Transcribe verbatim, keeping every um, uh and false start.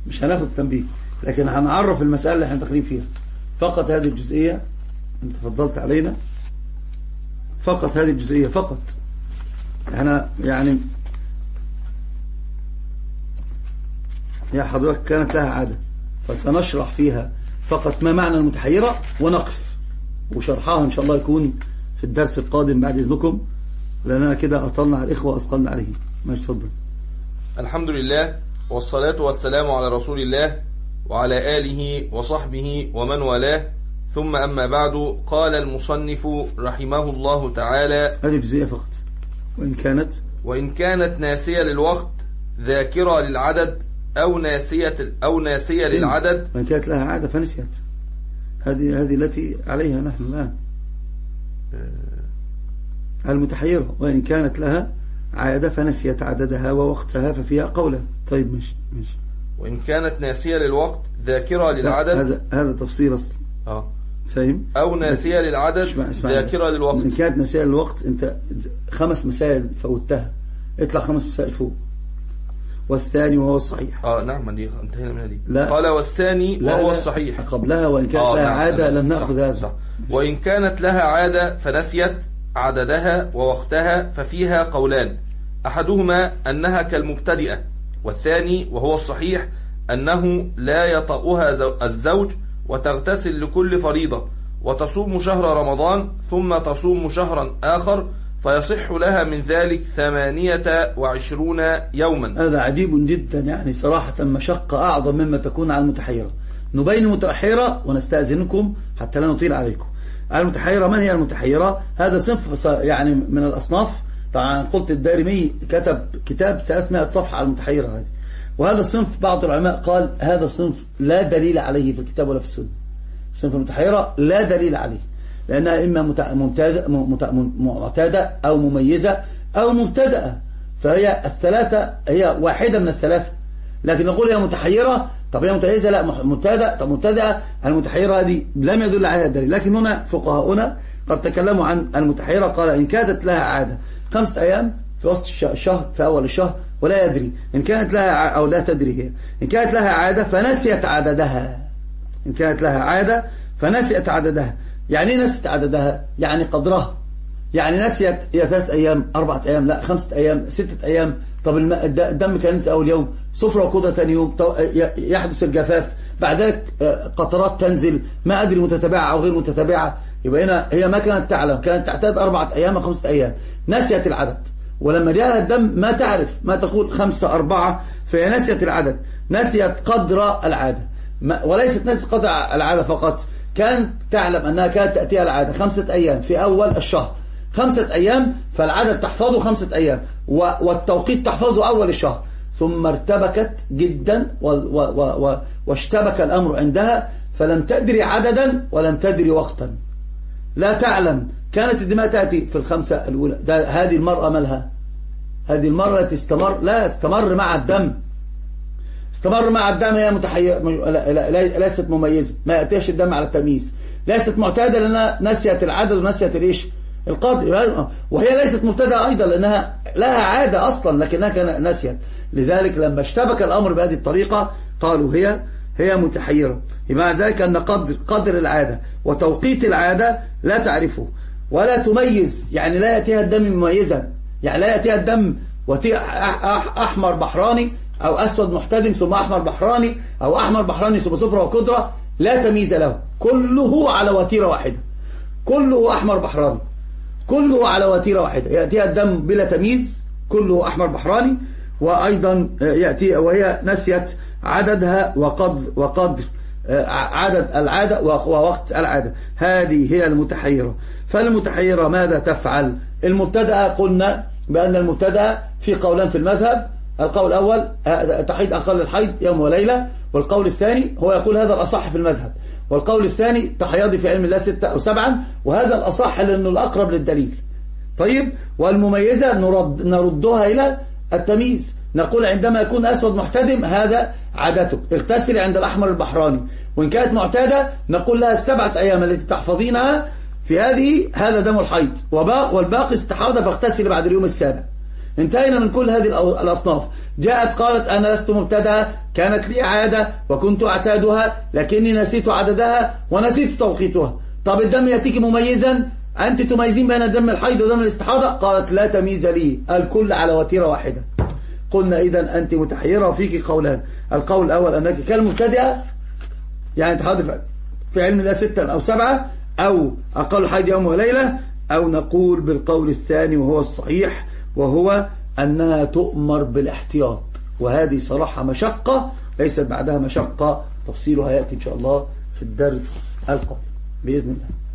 مش هناخد تنبيه، لكن هنعرف المسألة اللي احنا داخلين فيها فقط. هذه الجزئية انت فضلت علينا، فقط هذه الجزئية فقط. احنا يعني يا حضرتك كانت لها عادة، فسنشرح فيها فقط ما معنى المتحيرة ونقف، وشرحها إن شاء الله يكون في الدرس القادم بعد إذنكم، لأننا كده أطلنا على الإخوة وأثقلنا عليهم. ماشي، اتفضل. الحمد لله والصلاة والسلام على رسول الله وعلى آله وصحبه ومن والاه، ثم أما بعد. قال المصنف رحمه الله تعالى: هذه جزئية فقط. وإن كانت وإن كانت ناسية للوقت ذاكرة للعدد أو ناسية أو ناسية للعدد، وإن كانت لها عادة فنسيت. هذه هذه التي عليها نحن الآن المتحيرة. وإن كانت لها عادة فنسيت عددها ووقتها ففيها قولا. طيب ماشي ماشي. وإن كانت ناسية للوقت ذاكرة للعدد، هذا هذا تفصيل أصلا. اه فاهم؟ أو ناسية للعدد ذاكرة للوقت. إن كانت ناسية للوقت، أنت خمس مسائل فوتها، اطلع خمس مسائل فوق. والثاني وهو الصحيح. اه نعم، دي انتهينا منها دي. لا. قال والثاني لا وهو لا الصحيح قبلها. وإن كانت آه لها نعم. عادة لم نأخذ هذا. صح. وإن كانت لها عادة فنسيت عددها ووقتها ففيها قولان، أحدهما أنها كالمبتدئة، والثاني وهو الصحيح أنه لا يطأها الزوج وتغتسل لكل فريضة وتصوم شهر رمضان ثم تصوم شهرا آخر فيصح لها من ذلك ثمانية وعشرون يوما. هذا عجيب جدا، يعني صراحة مشقة أعظم مما تكون على المتحيرة. نبين المتحيرة ونستأذنكم حتى لا نطيل عليكم. المتحيرة، من هي المتحيرة؟ هذا صنف يعني من الأصناف. طبعا قلت الدارمي كتب كتاب ثلاثمائة صفحة على المتحيرة هذه، وهذا الصنف بعض العلماء قال هذا الصنف لا دليل عليه في الكتاب ولا في السنة. صنف المتحيرة لا دليل عليه، لأنها إما معتادة أو مميزة أو مبتدأة، فهي الثلاثة، هي واحدة من الثلاثة. لكن نقول هي متحيرة، طب هي متميزة؟ لا مبتدأ. طب مبتدأة. المتحيرة هذه لم يدل عليها الدليل، لكن هنا فقهاؤنا قد تكلموا عن المتحيرة. قال إن كانت لها عادة خمسة أيام في وسط الشهر في أول الشهر ولا يدري، إن كانت لها أو لا تدري هي، إن كانت لها عادة فنسيت عددها. إن كانت لها عادة فنسيت عددها. يعني ايه نسيت عددها؟ يعني قدرها. يعني نسيت هي ثلاث أيام، أربعة أيام، لا خمسة أيام، ستة أيام. طب الدم كان ينزل أول يوم، صفرة وقودة ثاني يوم، يحدث الجفاف، بعد ذلك قطرات تنزل، ما أدري متتابعة أو غير متتابعة. يبقى هنا هي ما كانت تعلم، كانت تعتاد أربعة أيام أو خمسة أيام، نسيت العدد. ولما جاءها الدم ما تعرف، ما تقول خمسة أربعة، فهي نسيت العدد، نسيت قدر العادة. وليست نسيت قدر العادة فقط، كانت تعلم أنها كانت تأتيها العادة خمسة أيام في أول الشهر، خمسة أيام، فالعدد تحفظه خمسة أيام والتوقيت تحفظه أول الشهر. ثم ارتبكت جدا واشتبك الأمر عندها، فلم تدري عددا ولم تدري وقتا، لا تعلم. كانت الدماء تأتي في الخمسة الأولى. هذه المرأة مالها؟ هذه المرأة تستمر، لا استمر مع الدم، استمر مع الدم. هي متحيرة، ليست مميزة، ما يأتيش الدم على التمييز، ليست معتادة لأنها نسيت العدد ونسيت الإيش القدر، وهي ليست مبتدأة أيضا لأنها لها عادة أصلا لكنها نسيت. لذلك لما اشتبك الأمر بهذه الطريقة قالوا هي هي متحيرة. مع ذلك أن قدر قدر العادة وتوقيت العادة لا تعرفه ولا تميز، يعني لا يأتيها الدم مميزا، يعني لا يأتيها الدم أحمر بحراني أو أسود محتدم ثم أحمر بحراني أو أحمر بحراني ثم صفرة وكدرة، لا تمييز له، كله على وتيرة واحدة، كله أحمر بحراني، كله على وتيرة واحدة، يأتيها الدم بلا تمييز، كله أحمر بحراني. وأيضا يأتي وهي نسيت عددها وقدر وقدر عدد العادة ووقت العادة. هذه هي المتحيرة. فالمتحيرة ماذا تفعل؟ المبتدأ قلنا بأن المبتدأ في قولان في المذهب. القول الأول تحيض أقل الحيض يوم وليلة، والقول الثاني هو يقول هذا الأصح في المذهب، والقول الثاني تحيضي في علم الله ستة أو سبعا، وهذا الأصح لأنه الأقرب للدليل. طيب، والمميزة نرد نردها إلى التمييز، نقول عندما يكون أسود محتدم هذا عادتك، اغتسلي عند الأحمر البحراني. وإن كانت معتادة نقول لها السبعة أيام التي تحفظينها في هذه هذا دم الحيض، والباقي استحاضة فاغتسلي بعد اليوم السابع. انتهينا من كل هذه الأصناف. جاءت قالت أنا لست مبتدأ، كانت لي عادة وكنت أعتادها لكني نسيت عددها ونسيت توقيتها. طب الدم يأتيك مميزا، أنت تميزين بين دم الحيض ودم الاستحاضة؟ قالت لا تمييز لي، الكل على وتيرة واحدة. قلنا إذن أنت متحيرة وفيك قولان. القول الأول أنك كالمبتدئة، يعني تحاضر في علم الله ستا أو سبعة أو أقل حيض يوم وليلة، أو نقول بالقول الثاني وهو الصحيح، وهو أنها تؤمر بالاحتياط، وهذه صراحة مشقة ليست بعدها مشقة. تفصيلها يأتي إن شاء الله في الدرس القادم بإذن الله.